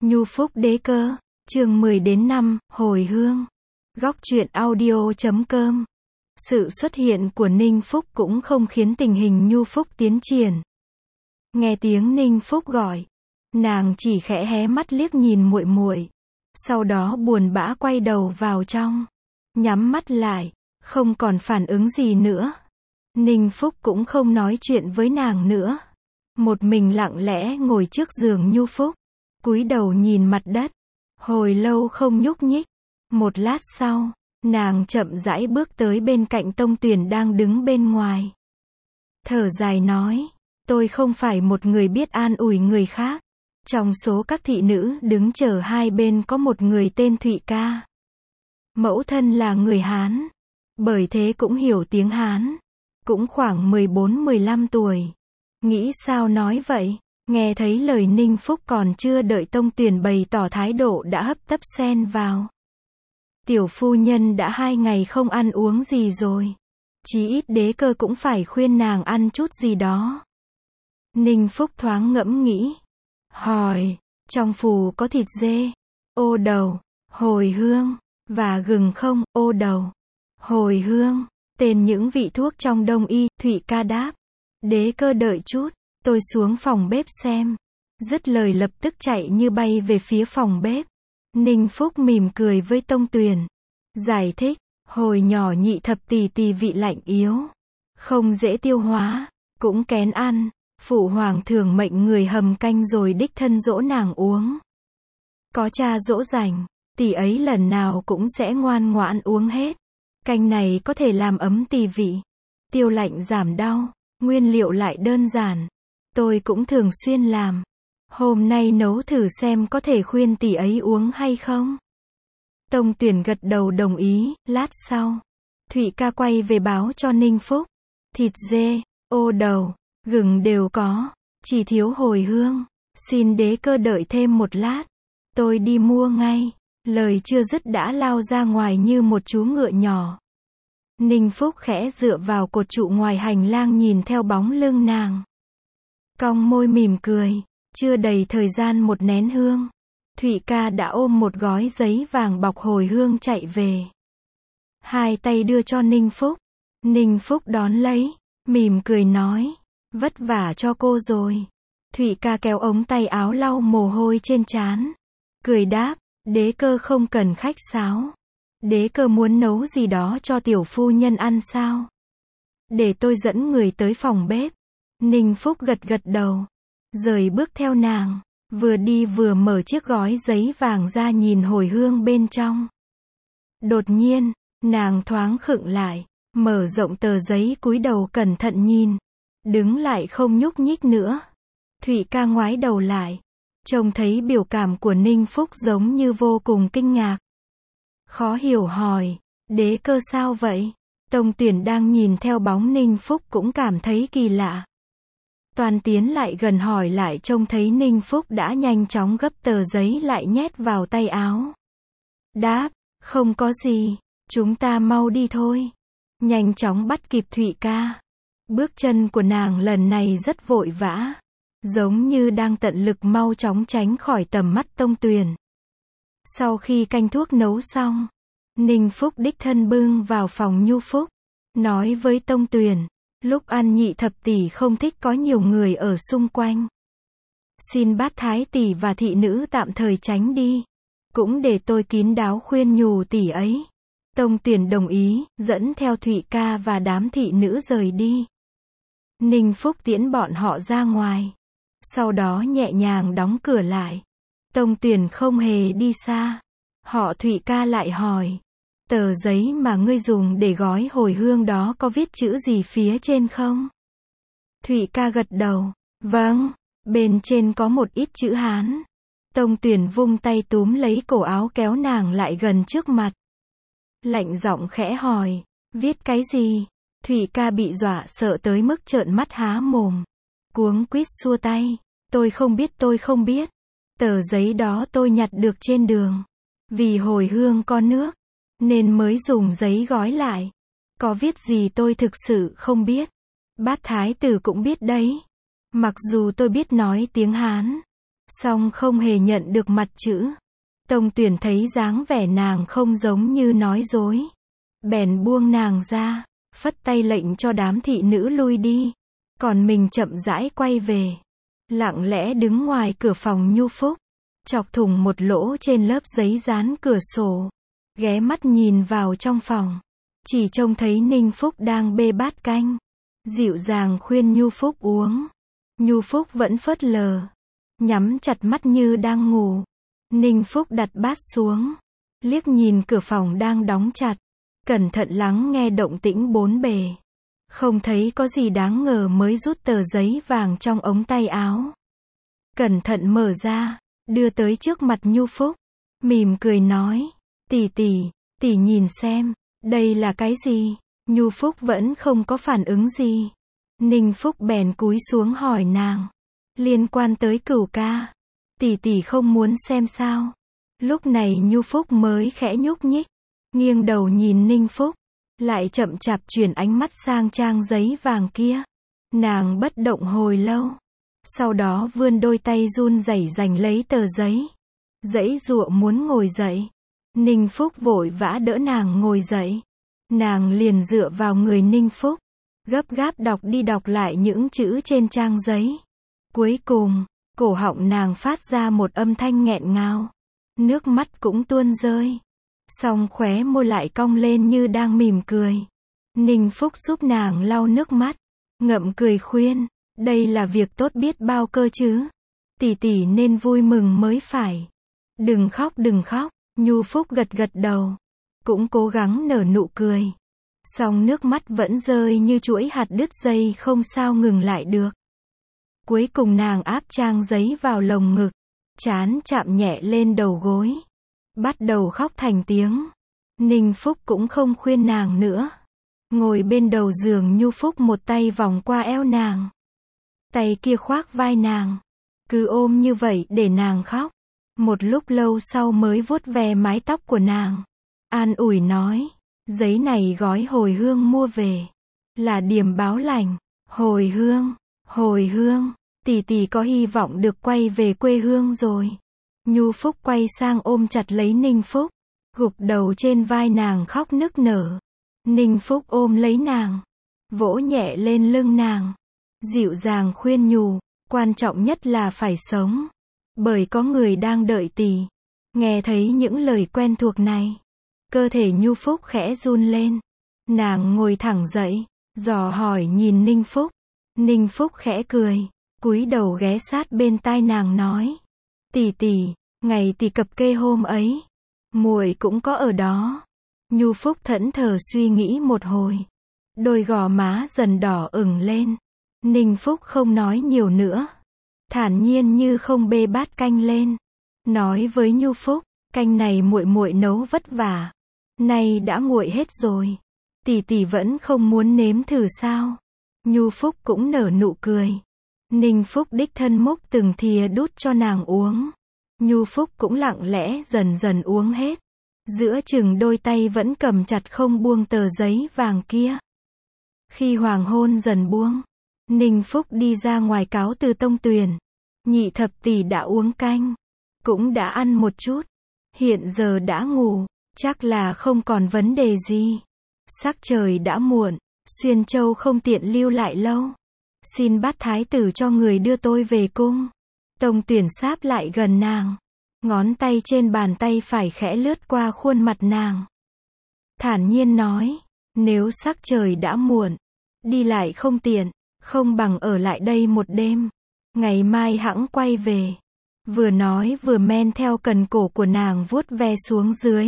Nhu Phúc Đế Cơ, chương 10-5, hồi hương. Góc truyện audio.com. Sự xuất hiện của Ninh Phúc cũng không khiến tình hình Nhu Phúc tiến triển. Nghe tiếng Ninh Phúc gọi, nàng chỉ khẽ hé mắt liếc nhìn muội muội, sau đó buồn bã quay đầu vào trong, nhắm mắt lại, không còn phản ứng gì nữa. Ninh Phúc cũng không nói chuyện với nàng nữa, một mình lặng lẽ ngồi trước giường Nhu Phúc, cúi đầu nhìn mặt đất, hồi lâu không nhúc nhích. Một lát sau, nàng chậm rãi bước tới bên cạnh Tông Tuyển đang đứng bên ngoài. Thở dài nói, tôi không phải một người biết an ủi người khác. Trong số các thị nữ đứng chờ hai bên có một người tên Thụy Ca. Mẫu thân là người Hán, bởi thế cũng hiểu tiếng Hán, cũng khoảng 14-15 tuổi. Nghĩ sao nói vậy? Nghe thấy lời Ninh Phúc còn chưa đợi Tông Tuyển bày tỏ thái độ đã hấp tấp xen vào. Tiểu phu nhân đã 2 ngày không ăn uống gì rồi. Chí ít Đế Cơ cũng phải khuyên nàng ăn chút gì đó. Ninh Phúc thoáng ngẫm nghĩ. Hỏi, trong phù có thịt dê, ô đầu, hồi hương, và gừng không? Ô đầu, hồi hương, tên những vị thuốc trong đông y. Thụy Ca đáp. Đế Cơ đợi chút, tôi xuống phòng bếp xem. Dứt lời lập tức chạy như bay về phía phòng bếp. Ninh Phúc mỉm cười với Tông Tuyển, giải thích, hồi nhỏ nhị thập tì vị lạnh yếu, không dễ tiêu hóa, cũng kén ăn. Phụ hoàng thường mệnh người hầm canh rồi đích thân dỗ nàng uống. Có cha dỗ dành, tỷ ấy lần nào cũng sẽ ngoan ngoãn uống hết. Canh này có thể làm ấm tỳ vị, tiêu lạnh giảm đau, nguyên liệu lại đơn giản. Tôi cũng thường xuyên làm. Hôm nay nấu thử xem có thể khuyên tỷ ấy uống hay không. Tông Tuyển gật đầu đồng ý. Lát sau, Thụy Ca quay về báo cho Ninh Phúc. Thịt dê, ô đầu, gừng đều có, chỉ thiếu hồi hương. Xin Đế Cơ đợi thêm một lát, tôi đi mua ngay. Lời chưa dứt đã lao ra ngoài như một chú ngựa nhỏ. Ninh Phúc khẽ dựa vào cột trụ ngoài hành lang nhìn theo bóng lưng nàng, cong môi mỉm cười. Chưa đầy thời gian một nén hương, Thụy Ca đã ôm một gói giấy vàng bọc hồi hương chạy về. Hai tay đưa cho Ninh Phúc. Ninh Phúc đón lấy, mỉm cười nói, vất vả cho cô rồi. Thụy Ca kéo ống tay áo lau mồ hôi trên trán, cười đáp, Đế Cơ không cần khách sáo. Đế Cơ muốn nấu gì đó cho tiểu phu nhân ăn sao? Để tôi dẫn người tới phòng bếp. Ninh Phúc gật gật đầu, rời bước theo nàng, vừa đi vừa mở chiếc gói giấy vàng ra nhìn hồi hương bên trong. Đột nhiên, nàng thoáng khựng lại, mở rộng tờ giấy cúi đầu cẩn thận nhìn, đứng lại không nhúc nhích nữa. Thụy Ca ngoái đầu lại, trông thấy biểu cảm của Ninh Phúc giống như vô cùng kinh ngạc. Khó hiểu hỏi, Đế Cơ sao vậy? Tông Tuyển đang nhìn theo bóng Ninh Phúc cũng cảm thấy kỳ lạ. Toàn tiến lại gần hỏi lại trông thấy Ninh Phúc đã nhanh chóng gấp tờ giấy lại nhét vào tay áo. Đáp, không có gì, chúng ta mau đi thôi. Nhanh chóng bắt kịp Thụy Ca. Bước chân của nàng lần này rất vội vã, giống như đang tận lực mau chóng tránh khỏi tầm mắt Tông Tuyển. Sau khi canh thuốc nấu xong, Ninh Phúc đích thân bưng vào phòng Nhu Phúc, nói với Tông Tuyển, lúc ăn nhị thập tỷ không thích có nhiều người ở xung quanh. Xin bát thái tỷ và thị nữ tạm thời tránh đi. Cũng để tôi kín đáo khuyên nhủ tỷ ấy. Tông Tuyển đồng ý, dẫn theo Thụy Ca và đám thị nữ rời đi. Ninh Phúc tiễn bọn họ ra ngoài, sau đó nhẹ nhàng đóng cửa lại. Tông Tuyển không hề đi xa. Họ Thụy Ca lại hỏi, tờ giấy mà ngươi dùng để gói hồi hương đó có viết chữ gì phía trên không? Thụy Ca gật đầu, vâng, bên trên có một ít chữ Hán. Tông Tuyển vung tay túm lấy cổ áo kéo nàng lại gần trước mặt. Lạnh giọng khẽ hỏi, viết cái gì? Thụy Ca bị dọa sợ tới mức trợn mắt há mồm, cuống quýt xua tay, tôi không biết. Tờ giấy đó tôi nhặt được trên đường. Vì hồi hương có nước, nên mới dùng giấy gói lại. Có viết gì tôi thực sự không biết. Bát thái tử cũng biết đấy. Mặc dù tôi biết nói tiếng Hán, song không hề nhận được mặt chữ. Tông Tuyển thấy dáng vẻ nàng không giống như nói dối, bèn buông nàng ra, phất tay lệnh cho đám thị nữ lui đi, còn mình chậm rãi quay về, lặng lẽ đứng ngoài cửa phòng Nhu Phúc, chọc thủng một lỗ trên lớp giấy dán cửa sổ, ghé mắt nhìn vào trong phòng, chỉ trông thấy Ninh Phúc đang bê bát canh, dịu dàng khuyên Nhu Phúc uống. Nhu Phúc vẫn phớt lờ, nhắm chặt mắt như đang ngủ. Ninh Phúc đặt bát xuống, liếc nhìn cửa phòng đang đóng chặt, cẩn thận lắng nghe động tĩnh bốn bề. Không thấy có gì đáng ngờ mới rút tờ giấy vàng trong ống tay áo. Cẩn thận mở ra, đưa tới trước mặt Nhu Phúc, mỉm cười nói, tỷ tỷ nhìn xem, đây là cái gì? Nhu Phúc vẫn không có phản ứng gì. Ninh Phúc bèn cúi xuống hỏi nàng, liên quan tới Cửu ca, tỷ không muốn xem sao? Lúc này Nhu Phúc mới khẽ nhúc nhích, nghiêng đầu nhìn Ninh Phúc, lại chậm chạp chuyển ánh mắt sang trang giấy vàng kia. Nàng bất động hồi lâu, sau đó vươn đôi tay run rẩy giành lấy tờ giấy, giãy giụa muốn ngồi dậy. Ninh Phúc vội vã đỡ nàng ngồi dậy. Nàng liền dựa vào người Ninh Phúc, gấp gáp đọc đi đọc lại những chữ trên trang giấy. Cuối cùng, cổ họng nàng phát ra một âm thanh nghẹn ngào, nước mắt cũng tuôn rơi, song khóe môi lại cong lên như đang mỉm cười. Ninh Phúc giúp nàng lau nước mắt, ngậm cười khuyên, đây là việc tốt biết bao cơ chứ, tỷ nên vui mừng mới phải. Đừng khóc. Nhu Phúc gật gật đầu, cũng cố gắng nở nụ cười, song nước mắt vẫn rơi như chuỗi hạt đứt dây không sao ngừng lại được. Cuối cùng nàng áp trang giấy vào lồng ngực, trán chạm nhẹ lên đầu gối, bắt đầu khóc thành tiếng. Ninh Phúc cũng không khuyên nàng nữa, ngồi bên đầu giường. Nhu Phúc một tay vòng qua eo nàng, tay kia khoác vai nàng, cứ ôm như vậy để nàng khóc. Một lúc lâu sau mới vuốt ve mái tóc của nàng, an ủi nói, giấy này gói hồi hương mua về, là điềm báo lành. Hồi hương, tỷ có hy vọng được quay về quê hương rồi. Nhu Phúc quay sang ôm chặt lấy Ninh Phúc, gục đầu trên vai nàng khóc nức nở. Ninh Phúc ôm lấy nàng, vỗ nhẹ lên lưng nàng, dịu dàng khuyên nhủ, quan trọng nhất là phải sống, bởi có người đang đợi tỷ. Nghe thấy những lời quen thuộc này, cơ thể Nhu Phúc khẽ run lên. Nàng ngồi thẳng dậy, dò hỏi nhìn Ninh Phúc. Ninh Phúc khẽ cười, cúi đầu ghé sát bên tai nàng nói, tỷ, ngày tỷ cập kê hôm ấy, muội cũng có ở đó. Nhu Phúc thẫn thờ suy nghĩ một hồi, đôi gò má dần đỏ ửng lên. Ninh Phúc không nói nhiều nữa, thản nhiên như không bê bát canh lên, nói với Nhu Phúc, canh này muội nấu vất vả, nay đã nguội hết rồi, tỷ vẫn không muốn nếm thử sao? Nhu Phúc cũng nở nụ cười. Ninh Phúc đích thân múc từng thìa đút cho nàng uống. Nhu Phúc cũng lặng lẽ dần dần uống hết, giữa chừng đôi tay vẫn cầm chặt không buông tờ giấy vàng kia. Khi hoàng hôn dần buông, Ninh Phúc đi ra ngoài cáo từ Tông Tuyền. Nhị thập tỷ đã uống canh, cũng đã ăn một chút, hiện giờ đã ngủ, chắc là không còn vấn đề gì. Sắc trời đã muộn, Xuyên Châu không tiện lưu lại lâu, xin bát thái tử cho người đưa tôi về cung. Tông Tuyền sáp lại gần nàng, ngón tay trên bàn tay phải khẽ lướt qua khuôn mặt nàng, thản nhiên nói, nếu sắc trời đã muộn, đi lại không tiện, không bằng ở lại đây một đêm, ngày mai hẵng quay về. Vừa nói vừa men theo cần cổ của nàng vuốt ve xuống dưới.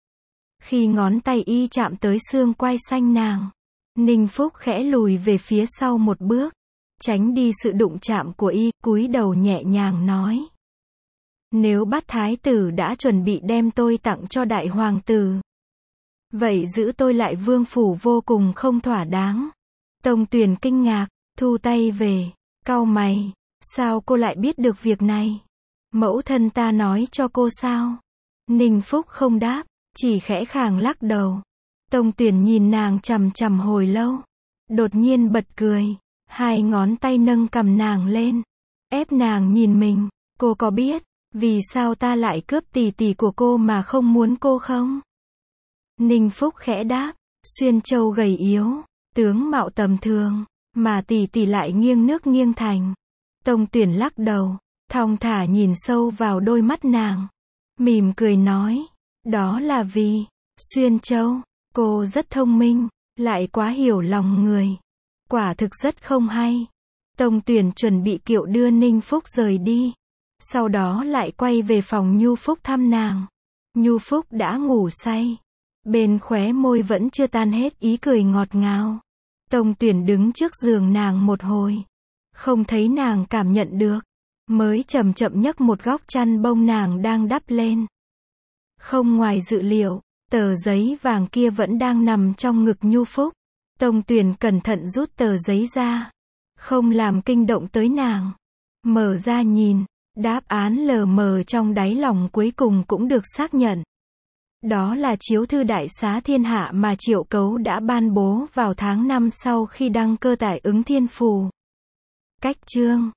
Khi ngón tay y chạm tới xương quai xanh nàng, Ninh Phúc khẽ lùi về phía sau một bước, tránh đi sự đụng chạm của y, cúi đầu nhẹ nhàng nói, nếu bát thái tử đã chuẩn bị đem tôi tặng cho đại hoàng tử, vậy giữ tôi lại vương phủ vô cùng không thỏa đáng. Tông Tuyền kinh ngạc, thu tay về, cau mày, sao cô lại biết được việc này? Mẫu thân ta nói cho cô sao? Ninh Phúc không đáp, chỉ khẽ khàng lắc đầu. Tông Tuyền nhìn nàng chằm chằm hồi lâu, đột nhiên bật cười, hai ngón tay nâng cằm nàng lên, ép nàng nhìn mình, Cô có biết, vì sao ta lại cướp tỷ tỷ của cô mà không muốn cô không? Ninh Phúc khẽ đáp, Xuyên Châu gầy yếu, tướng mạo tầm thường, mà tỷ tỷ lại nghiêng nước nghiêng thành. Tông Tuyển lắc đầu, thong thả nhìn sâu vào đôi mắt nàng, mỉm cười nói, đó là vì, Xuyên Châu, cô rất thông minh, lại quá hiểu lòng người. Quả thực rất không hay. Tông Tuyển chuẩn bị kiệu đưa Ninh Phúc rời đi. Sau đó lại quay về phòng Nhu Phúc thăm nàng. Nhu Phúc đã ngủ say. Bên khóe môi vẫn chưa tan hết ý cười ngọt ngào. Tông Tuyển đứng trước giường nàng một hồi. Không thấy nàng cảm nhận được. Mới chậm chậm nhấc một góc chăn bông nàng đang đắp lên. Không ngoài dự liệu, tờ giấy vàng kia vẫn đang nằm trong ngực Nhu Phúc. Tông Tuyển cẩn thận rút tờ giấy ra. Không làm kinh động tới nàng. Mở ra nhìn, đáp án lờ mờ trong đáy lòng cuối cùng cũng được xác nhận. Đó là chiếu thư đại xá thiên hạ mà Triệu Cấu đã ban bố vào tháng 5 sau khi đăng cơ tại Ứng Thiên Phù. Cách chương